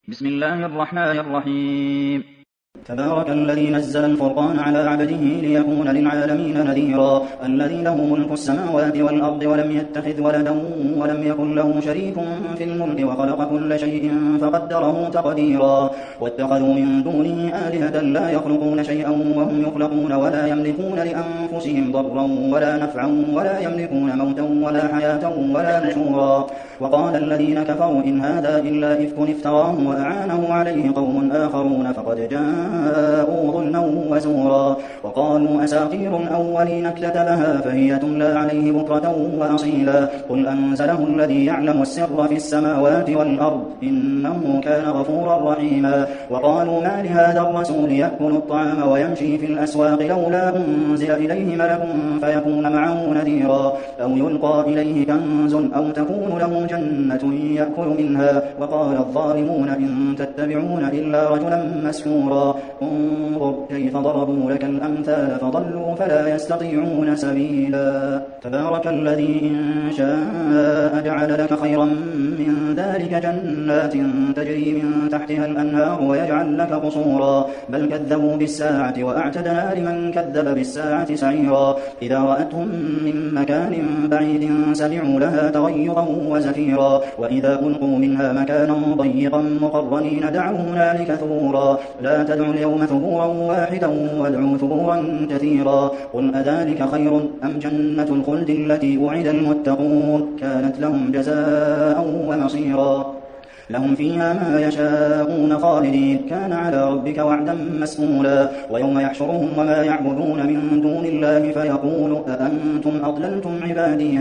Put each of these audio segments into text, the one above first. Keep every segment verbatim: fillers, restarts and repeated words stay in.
بسم الله الرحمن الرحيم. تبارك الذي نزل الفرقان على عبده ليكون للعالمين نذيرا الذي له ملك السماوات والأرض ولم يتخذ ولدا ولم يكن له شريك في الملك وخلق كل شيء فقدره تقديرا واتخذوا من دونه آلهة لا يخلقون شيئا وهم يخلقون ولا يملكون لأنفسهم ضرا ولا نفعا ولا يملكون موتا ولا حياة ولا نشورا وقال الذين كفروا إن هذا إلا إفك افتراه وأعانه عليه قوم آخرون فقد جاءوا ظلما وزورا وقالوا أساطير الأولين اكتتبها فهي تملى عليه بكرة وأصيلا قل أنزله الذي يعلم السر في السماوات والأرض إنه كان غفورا رحيما وقالوا ما لهذا الرسول يأكل الطعام ويمشي في الأسواق لولا أنزل إليه ملك فيكون معه نذيرا أو يلقى إليه كنز أو تكون له جنة يأكل منها وقال الظالمون إن تتبعون إلا رجلا مسحورا انظر كيف ضربوا لك الأمثال فضلوا فلا يستطيعون سبيلا تبارك الذي إن شاء جعل لك خيرا من ذلك جنات تجري من تحتها الأنهار ويجعل لك قصورا بل كذبوا بالساعة وأعتدنا لمن كذب بالساعة سعيرا إذا رأتهم من مكان بعيد سمعوا لها تغيظا وزفيرا وإذا ألقوا منها مكانا ضيقا مقرنين دعوا هنالك ثبورا لا تدعوا اليوم ثبورا واحدا وادعوا ثبورا كثيرا قل أذلك خير أم جنة الخلد التي وعد المتقون كانت لهم جزاء ومصيرا لهم فيها ما يشاءون خالدين كان على ربك وعدا مسئولا ويوم يحشرهم وما يعبدون من دون الله فيقول أأنتم أضللتم عبادي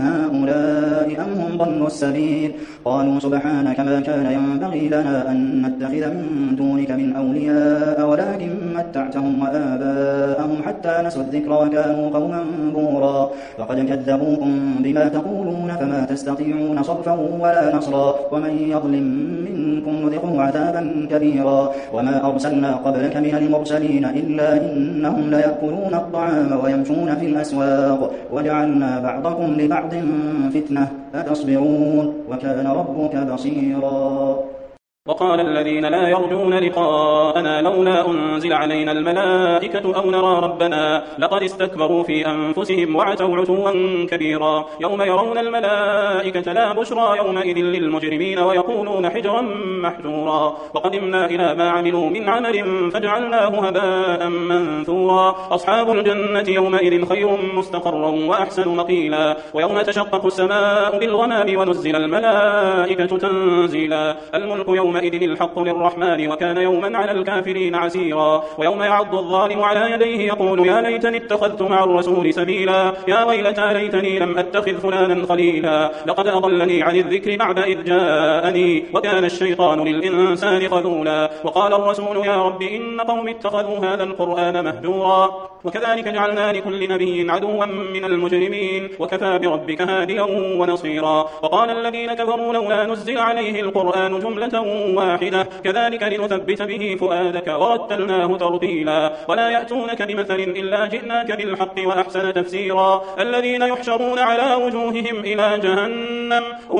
هؤلاء أم هم ضلوا السبيل قالوا سبحانك ما كان ينبغي لنا أن نتخذ من دونك من أولياء ولكن متعتهم وآباءهم حتى نسوا الذكر وكانوا قوما بورا وقد كذبوكم بما تقولون فما تستطيعون صرفا ولا نصرا ومن يظلم منكم نذقه عذابا كبيرا وما أرسلنا قبلك من المرسلين إلا إنهم ليأكلون الطعام ويمشون في الأسواق وجعلنا بعضكم لبعض فتنة أتصبرون وكان ربك بصيرا وقال الذين لا يرجون لقاءنا لولا أنزل علينا الملائكة أو نرى ربنا لقد استكبروا في أنفسهم وعتوا عتوا كبيرا يوم يرون الملائكة لا بشرى يومئذ للمجرمين ويقولون حجرا محجورا وقدمنا إلى ما عملوا من عمل فجعلناه هباء منثورا أصحاب الجنة يومئذ خير مستقرا وأحسن مقيلا ويوم تشقق السماء بالغمام ونزل الملائكة تنزيلا الملك يوم يومئذ الحق للرحمن وكان يوما على الكافرين عسيرا ويوم يعض الظالم على يديه يقول يا ليتني اتخذت مع الرسول سبيلا يا ويلتى ليتني لم أتخذ فلانا خليلا لقد أضلني عن الذكر بعد إذ جاءني وكان الشيطان للإنسان خذولا وقال الرسول يا رب إن قوم اتخذوا هذا القرآن مهجورا وكذلك جعلنا لكل نبي عدوا من المجرمين وكفى بربك هاديا ونصيرا وقال الذين كفروا لولا نزل عليه القرآن جملة واحدة كذلك لنثبت به فؤادك ورتلناه ترتيلا ولا يأتونك بمثل إلا جئناك بالحق وأحسن تفسيرا الذين يحشرون على وجوههم إلى جهنم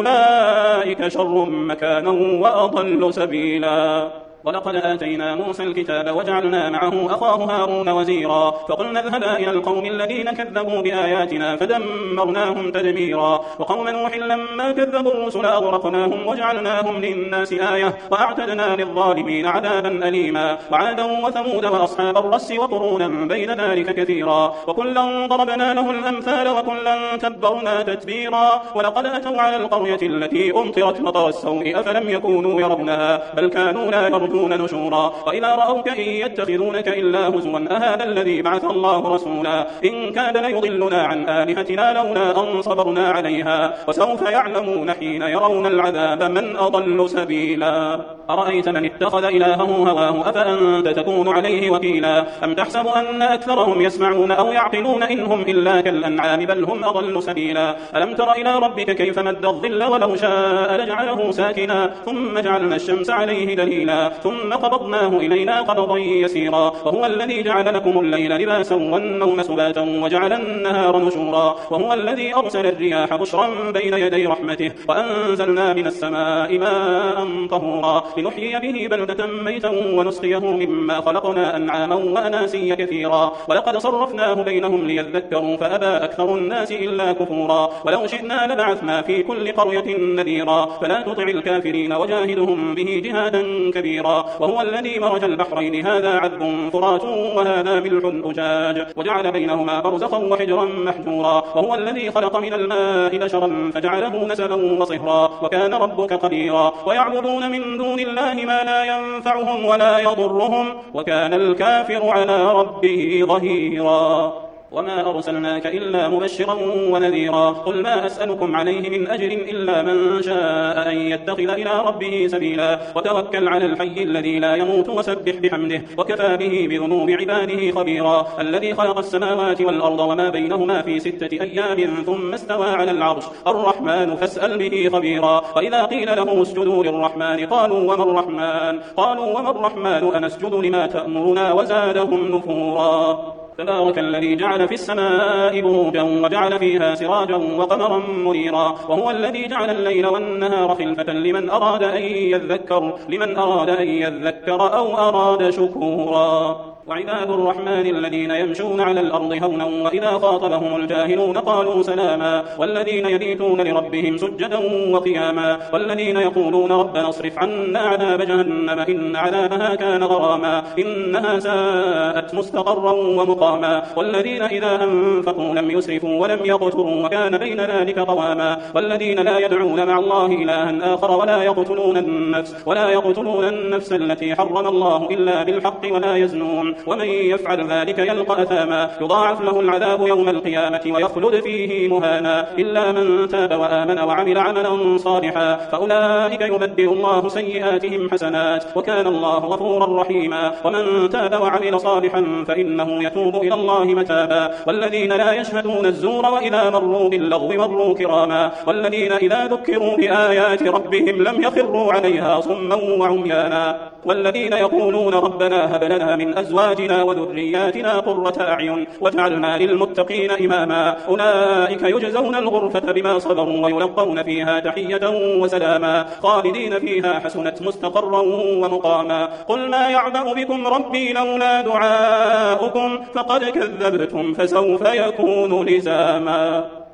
أولئك شر مكانا وأضل سبيلا ولقد آتينا موسى الكتاب وجعلنا معه أخاه هارون وزيرا فقلنا اذهبا إلى القوم الذين كذبوا بآياتنا فدمرناهم تدميرا وقوم نوح لما كذبوا الرسل أغرقناهم وجعلناهم للناس آية وأعتدنا للظالمين عذابا أليما وعادا وثمود وأصحاب الرس وقرونا بين ذلك كثيرا وكلا ضربنا له الأمثال وكلا تبرنا تتبيرا ولقد أتوا على القرية التي أمطرت مطر السوء أفلم يكونوا يرونها بل كانوا لا يرجون نشورا وإذا رأوك إن يتخذونك إلا هزوا أهذا الذي بعث الله رسولا إن كاد ليضلنا عن آلهتنا لولا أن صبرنا عليها وسوف يعلمون حين يرون العذاب من أضل سبيلا أرأيت من اتخذ إلهه هواه أفأنت تكون عليه وكيلا أم تحسب أن أكثرهم يسمعون أو يعقلون إنهم إلا كالأنعام بل هم أضل سبيلا ألم تر إلى ربك كيف مد الظل ولو شاء لجعله ساكنا ثم جعلنا الشمس عليه دليلا ثم قبضناه إلينا قبضا يسيرا وهو الذي جعل لكم الليل لباسا والنوم سباتا وجعل النهار نشورا وهو الذي أرسل الرياح بشرا بين يدي رحمته وأنزلنا من السماء ماء طهورا لنحيي به بلدة ميتا ونسقيه مما خلقنا أنعاما وأناسيا كثيرا ولقد صرفناه بينهم ليذكروا فأبى أكثر الناس إلا كفورا ولو شئنا لبعثنا في كل قرية نذيرا فلا تطع الكافرين وجاهدهم به جهادا كبيرا وهو الذي مرج البحرين هذا عذب فرات وهذا ملح أجاج وجعل بينهما برزخا وحجرا محجورا وهو الذي خلق من الماء بشرا فجعله نسبا وصهرا وكان ربك قديرا ويعبدون من دون الله ما لا ينفعهم ولا يضرهم وكان الكافر على ربه ظهيرا وما أرسلناك إلا مبشرا ونذيرا قل ما أسألكم عليه من أجر إلا من شاء أن يتخذ إلى ربه سبيلا وتوكل على الحي الذي لا يموت وسبح بحمده وكفى به بذنوب عباده خبيرا الذي خلق السماوات والأرض وما بينهما في ستة أيام ثم استوى على العرش الرحمن فاسأل به خبيرا وإذا قيل له اسجدوا للرحمن قالوا وما الرحمن قالوا وما الرحمن أنسجد لما تأمرنا وزادهم نفورا تبارك الذي جعل في السماء بروجا وجعل فيها سراجا وقمرا منيرا وهو الذي جعل الليل والنهار خلفة لمن أراد أن يذكر لمن أراد أن يذكر أو أراد شكورا وعباد الرحمن الذين يمشون على الأرض هونا وإذا خاطبهم الجاهلون قالوا سلاما والذين يبيتون لربهم سجدا وقياما والذين يقولون ربنا اصرف عنا عذاب جهنم إن عذابها كان غراما إنها ساءت مستقرا ومقاما والذين إذا أنفقوا لم يسرفوا ولم يقتروا وكان بين ذلك قواما والذين لا يدعون مع الله إلها آخر ولا يقتلون النفس ولا يقتلون النفس التي حرم الله إلا بالحق ولا يزنون ومن يفعل ذلك يلقى أثاما يضاعف له العذاب يوم القيامة ويخلد فيه مهانا إلا من تاب وآمن وعمل عملا صالحا فأولئك يبدل الله سيئاتهم حسنات وكان الله غفورا رحيما ومن تاب وعمل صالحا فإنه يتوب إلى الله متابا والذين لا يشهدون الزور وإذا مروا باللغو مروا كراما والذين إذا ذكروا بآيات ربهم لم يخروا عليها صما وعميانا والذين يقولون ربنا هب لنا من أزواجنا وذرياتنا قرة أعين واجعلنا للمتقين إماما أولئك يجزون الغرفة بما صبروا ويلقون فيها تحية وسلاما خالدين فيها حسنت مستقرا ومقاما قل ما يعبأ بكم ربي لولا دعاؤكم فقد كذبتم فسوف يكون لزاما.